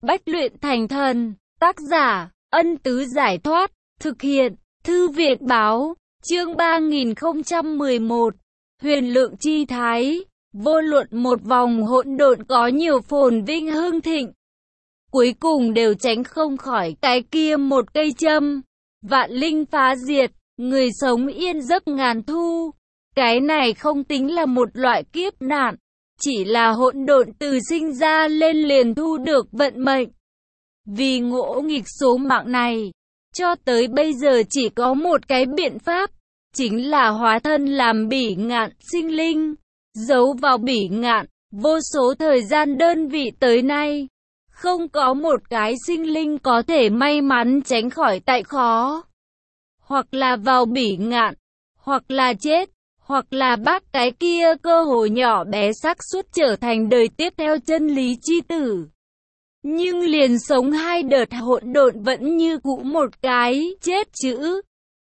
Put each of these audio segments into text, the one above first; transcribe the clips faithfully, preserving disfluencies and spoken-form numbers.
Bách luyện thành thần. Tác giả, Ân Tứ Giải Thoát. Thực hiện, Thư Viện Báo. Chương ba nghìn không trăm mười một. Huyền lượng chi thái. Vô luận một vòng hỗn độn có nhiều phồn vinh hưng thịnh, cuối cùng đều tránh không khỏi cái kia một cây châm. Vạn linh phá diệt, người sống yên giấc ngàn thu. Cái này không tính là một loại kiếp nạn, chỉ là hỗn độn từ sinh ra lên liền thu được vận mệnh. Vì ngỗ nghịch số mạng này, cho tới bây giờ chỉ có một cái biện pháp, chính là hóa thân làm bỉ ngạn sinh linh, giấu vào bỉ ngạn. Vô số thời gian đơn vị tới nay, không có một cái sinh linh có thể may mắn tránh khỏi tại khó. Hoặc là vào bỉ ngạn, hoặc là chết, hoặc là bác cái kia cơ hội nhỏ bé xác suất trở thành đời tiếp theo chân lý chi tử. Nhưng liền sống hai đợt hỗn độn vẫn như cũ một cái chết chữ.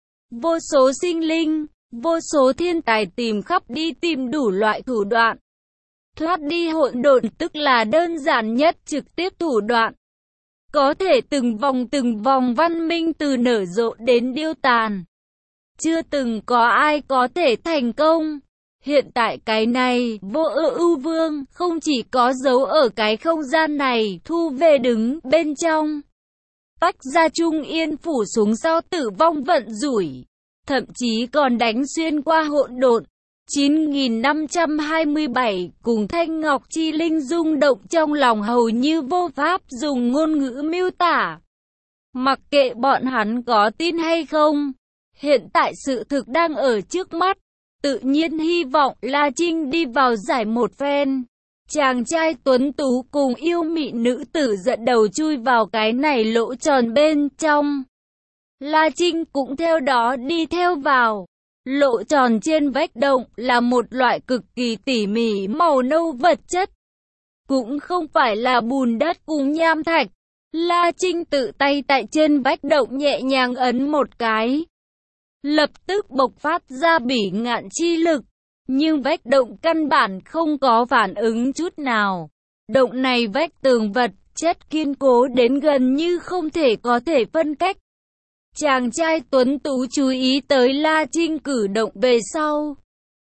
Vô số sinh linh, vô số thiên tài tìm khắp đi tìm đủ loại thủ đoạn. Thoát đi hỗn độn tức là đơn giản nhất trực tiếp thủ đoạn. Có thể từng vòng từng vòng văn minh từ nở rộ đến điêu tàn. Chưa từng có ai có thể thành công. Hiện tại cái này, vô ưu ưu vương, không chỉ có dấu ở cái không gian này, thu về đứng bên trong. Tách ra trung yên phủ xuống sau tử vong vận rủi. Thậm chí còn đánh xuyên qua hỗn độn. chín nghìn năm trăm hai mươi bảy, cùng Thanh Ngọc Chi Linh rung động trong lòng hầu như vô pháp dùng ngôn ngữ miêu tả. Mặc kệ bọn hắn có tin hay không, hiện tại sự thực đang ở trước mắt. Tự nhiên hy vọng La Trinh đi vào giải một phen. Chàng trai tuấn tú cùng yêu mị nữ tử dẫn đầu chui vào cái này lỗ tròn bên trong. La Trinh cũng theo đó đi theo vào. Lỗ tròn trên vách động là một loại cực kỳ tỉ mỉ màu nâu vật chất. Cũng không phải là bùn đất cùng nham thạch. La Trinh tự tay tại trên vách động nhẹ nhàng ấn một cái. Lập tức bộc phát ra bỉ ngạn chi lực. Nhưng vách động căn bản không có phản ứng chút nào. Động này vách tường vật chất kiên cố đến gần như không thể có thể phân cách. Chàng trai tuấn tú chú ý tới La Trinh cử động về sau.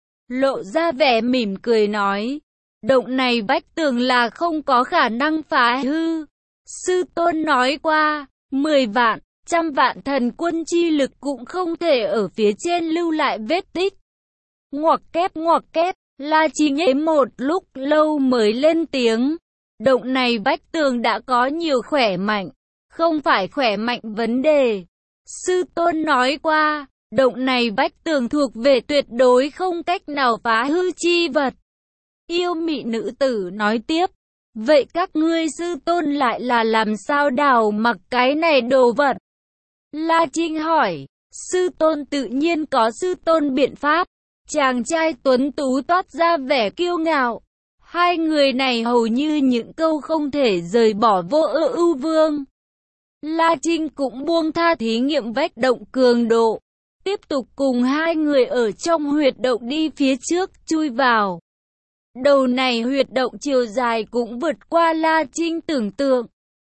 Lộ ra vẻ mỉm cười nói. Động này vách tường là không có khả năng phá hư. Sư tôn nói qua, mười vạn, trăm vạn thần quân chi lực cũng không thể ở phía trên lưu lại vết tích. Ngoặc kép ngoặc kép, La Trinh nhếch một lúc lâu mới lên tiếng. Động này vách tường đã có nhiều khỏe mạnh, không phải khỏe mạnh vấn đề. Sư tôn nói qua, động này vách tường thuộc về tuyệt đối không cách nào phá hư chi vật. Yêu mị nữ tử nói tiếp, vậy các ngươi sư tôn lại là làm sao đào mặc cái này đồ vật? La Trinh hỏi, sư tôn tự nhiên có sư tôn biện pháp. Chàng trai tuấn tú toát ra vẻ kiêu ngạo. Hai người này hầu như những câu không thể rời bỏ vô ưu ưu vương. La Trinh cũng buông tha thí nghiệm vách động cường độ. Tiếp tục cùng hai người ở trong huyệt động đi phía trước, chui vào. Đầu này huyệt động chiều dài cũng vượt qua La Trinh tưởng tượng.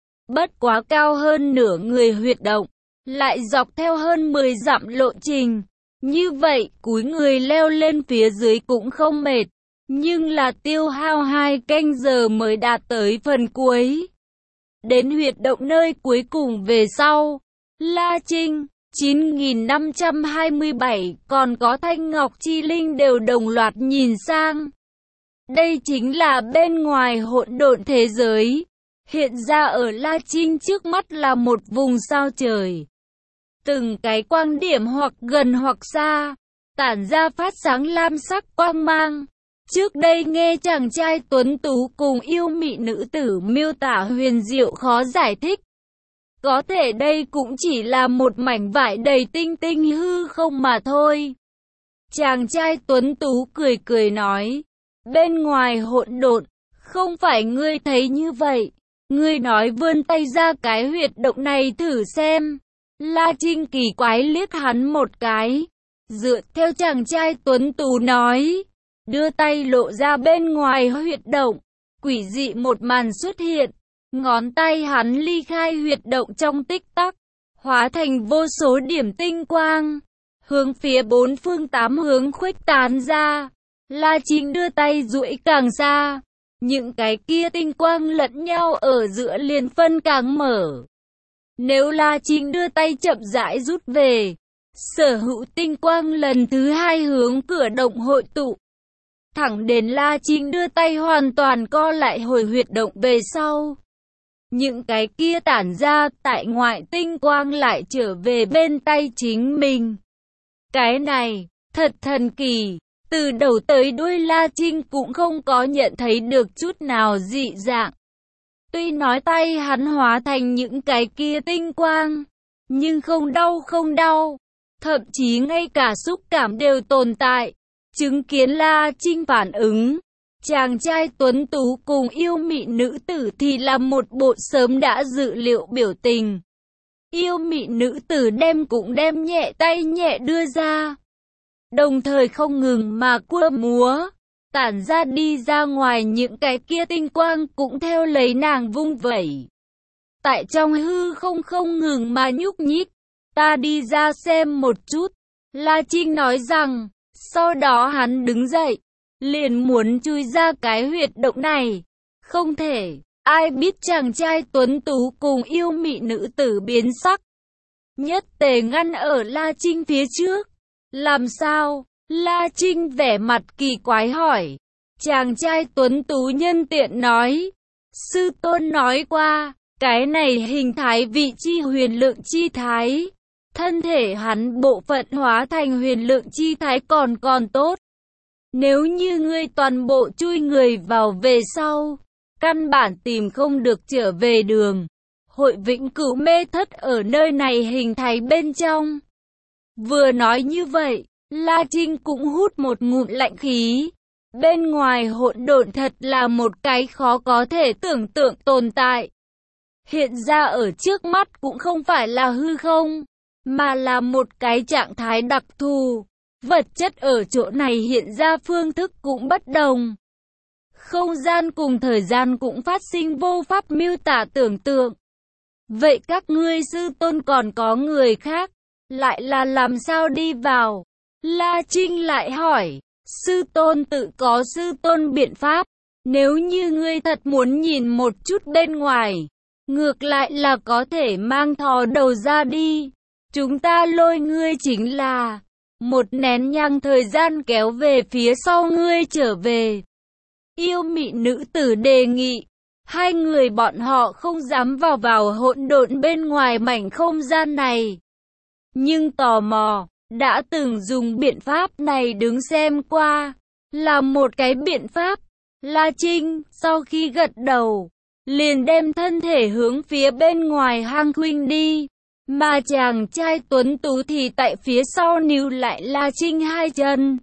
Bất quá cao hơn nửa người huyệt động, lại dọc theo hơn mười dặm lộ trình. Như vậy, cúi người leo lên phía dưới cũng không mệt. Nhưng là tiêu hao hai canh giờ mới đạt tới phần cuối. Đến huyệt động nơi cuối cùng về sau, La Trinh, chín nghìn năm trăm hai mươi bảy, còn có Thanh Ngọc Chi Linh đều đồng loạt nhìn sang. Đây chính là bên ngoài hỗn độn thế giới. Hiện ra ở La Trinh trước mắt là một vùng sao trời. Từng cái quang điểm hoặc gần hoặc xa, tản ra phát sáng lam sắc quang mang. Trước đây nghe chàng trai tuấn tú cùng yêu mị nữ tử miêu tả huyền diệu khó giải thích. Có thể đây cũng chỉ là một mảnh vải đầy tinh tinh hư không mà thôi. Chàng trai tuấn tú cười cười nói, bên ngoài hỗn độn, không phải ngươi thấy như vậy. Ngươi nói vươn tay ra cái huyệt động này thử xem. La Trinh kỳ quái liếc hắn một cái. Dựa theo chàng trai tuấn tú nói, đưa tay lộ ra bên ngoài huyệt động, quỷ dị một màn xuất hiện. Ngón tay hắn ly khai huyệt động trong tích tắc, hóa thành vô số điểm tinh quang, hướng phía bốn phương tám hướng khuếch tán ra. La Trinh đưa tay duỗi càng xa, những cái kia tinh quang lẫn nhau ở giữa liền phân càng mở. Nếu La Trinh đưa tay chậm rãi rút về, sở hữu tinh quang lần thứ hai hướng cửa động hội tụ. Thẳng đến La Trinh đưa tay hoàn toàn co lại hồi huyệt động về sau. Những cái kia tản ra tại ngoại tinh quang lại trở về bên tay chính mình. Cái này, thật thần kỳ. Từ đầu tới đuôi La Trinh cũng không có nhận thấy được chút nào dị dạng. Tuy nói tay hắn hóa thành những cái kia tinh quang, nhưng không đau không đau. Thậm chí ngay cả xúc cảm đều tồn tại. Chứng kiến La Trinh phản ứng, chàng trai tuấn tú cùng yêu mị nữ tử thì là một bộ sớm đã dự liệu biểu tình. Yêu mị nữ tử đem cũng đem nhẹ tay nhẹ đưa ra, đồng thời không ngừng mà cua múa, tản ra đi ra ngoài những cái kia tinh quang cũng theo lấy nàng vung vẩy. Tại trong hư không không ngừng mà nhúc nhích, ta đi ra xem một chút, La Trinh nói rằng, sau đó hắn đứng dậy, liền muốn chui ra cái huyệt động này. Không thể, ai biết chàng trai tuấn tú cùng yêu mị nữ tử biến sắc. Nhất tề ngăn ở La Trinh phía trước. Làm sao? La Trinh vẻ mặt kỳ quái hỏi. Chàng trai tuấn tú nhân tiện nói. Sư tôn nói qua, cái này hình thái vị chi huyền lượng chi thái. Thân thể hắn bộ phận hóa thành huyền lượng chi thái còn còn tốt. Nếu như ngươi toàn bộ chui người vào về sau, căn bản tìm không được trở về đường. Hội vĩnh cửu mê thất ở nơi này hình thái bên trong. Vừa nói như vậy, La Trinh cũng hút một ngụm lạnh khí. Bên ngoài hỗn độn thật là một cái khó có thể tưởng tượng tồn tại. Hiện ra ở trước mắt cũng không phải là hư không, mà là một cái trạng thái đặc thù. Vật chất ở chỗ này hiện ra phương thức cũng bất đồng. Không gian cùng thời gian cũng phát sinh vô pháp miêu tả tưởng tượng. Vậy các ngươi sư tôn còn có người khác, lại là làm sao đi vào? La Trinh lại hỏi, sư tôn tự có sư tôn biện pháp. Nếu như ngươi thật muốn nhìn một chút bên ngoài, ngược lại là có thể mang thò đầu ra đi. Chúng ta lôi ngươi chính là một nén nhang thời gian kéo về phía sau ngươi trở về. Yêu mị nữ tử đề nghị. Hai người bọn họ không dám vào vào hỗn độn bên ngoài mảnh không gian này. Nhưng tò mò, đã từng dùng biện pháp này đứng xem qua, là một cái biện pháp. La Trinh, sau khi gật đầu, liền đem thân thể hướng phía bên ngoài hang khuynh đi. Mà chàng trai tuấn tú thì tại phía sau níu lại La Trinh hai chân.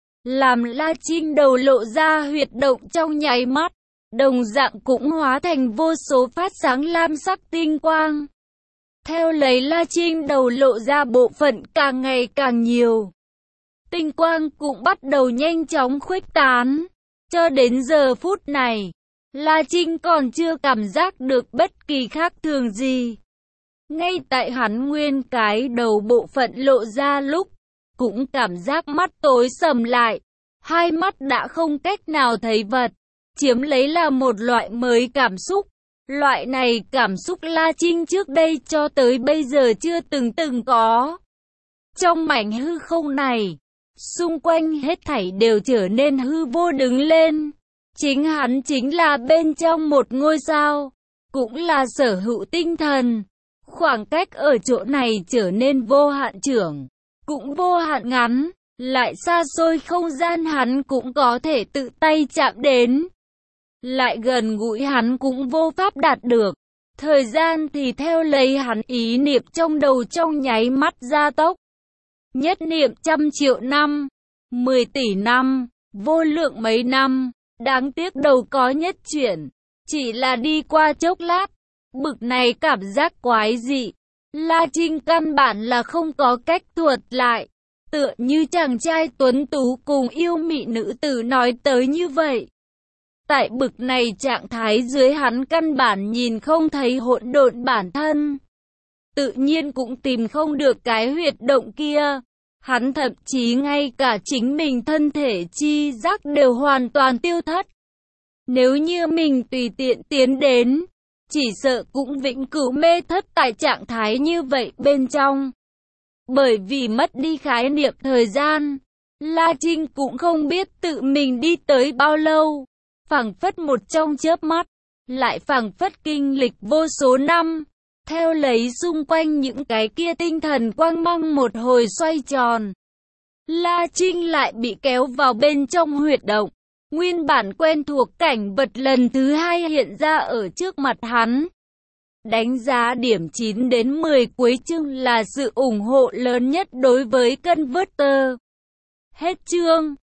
Làm La Trinh đầu lộ ra huyệt động trong nháy mắt. Đồng dạng cũng hóa thành vô số phát sáng lam sắc tinh quang. Theo lấy La Trinh đầu lộ ra bộ phận càng ngày càng nhiều. Tinh quang cũng bắt đầu nhanh chóng khuếch tán. Cho đến giờ phút này, La Trinh còn chưa cảm giác được bất kỳ khác thường gì. Ngay tại hắn nguyên cái đầu bộ phận lộ ra lúc, cũng cảm giác mắt tối sầm lại. Hai mắt đã không cách nào thấy vật. Chiếm lấy là một loại mới cảm xúc. Loại này cảm xúc La Trinh trước đây cho tới bây giờ chưa từng từng có. Trong mảnh hư không này, xung quanh hết thảy đều trở nên hư vô đứng lên. Chính hắn chính là bên trong một ngôi sao, cũng là sở hữu tinh thần. Khoảng cách ở chỗ này trở nên vô hạn trưởng, cũng vô hạn ngắn, lại xa xôi không gian hắn cũng có thể tự tay chạm đến. Lại gần gũi hắn cũng vô pháp đạt được. Thời gian thì theo lấy hắn ý niệm trong đầu trong nháy mắt gia tốc. Nhất niệm trăm triệu năm, mười tỷ năm, vô lượng mấy năm. Đáng tiếc đầu có nhất chuyển, chỉ là đi qua chốc lát. Bực này cảm giác quái dị, La Trinh căn bản là không có cách thuật lại. Tựa như chàng trai tuấn tú cùng yêu mị nữ tử nói tới như vậy. Tại bực này trạng thái dưới hắn căn bản nhìn không thấy hỗn độn bản thân. Tự nhiên cũng tìm không được cái huyệt động kia. Hắn thậm chí ngay cả chính mình thân thể chi giác đều hoàn toàn tiêu thất. Nếu như mình tùy tiện tiến đến, chỉ sợ cũng vĩnh cửu mê thất tại trạng thái như vậy bên trong. Bởi vì mất đi khái niệm thời gian, La Trinh cũng không biết tự mình đi tới bao lâu. Phảng phất một trong chớp mắt, lại phảng phất kinh lịch vô số năm. Theo lấy xung quanh những cái kia tinh thần quang mang một hồi xoay tròn, La Trinh lại bị kéo vào bên trong huyệt động. Nguyên bản quen thuộc cảnh vật lần thứ hai hiện ra ở trước mặt hắn. Đánh giá điểm chín đến mười cuối chương là sự ủng hộ lớn nhất đối với Converter. Hết chương.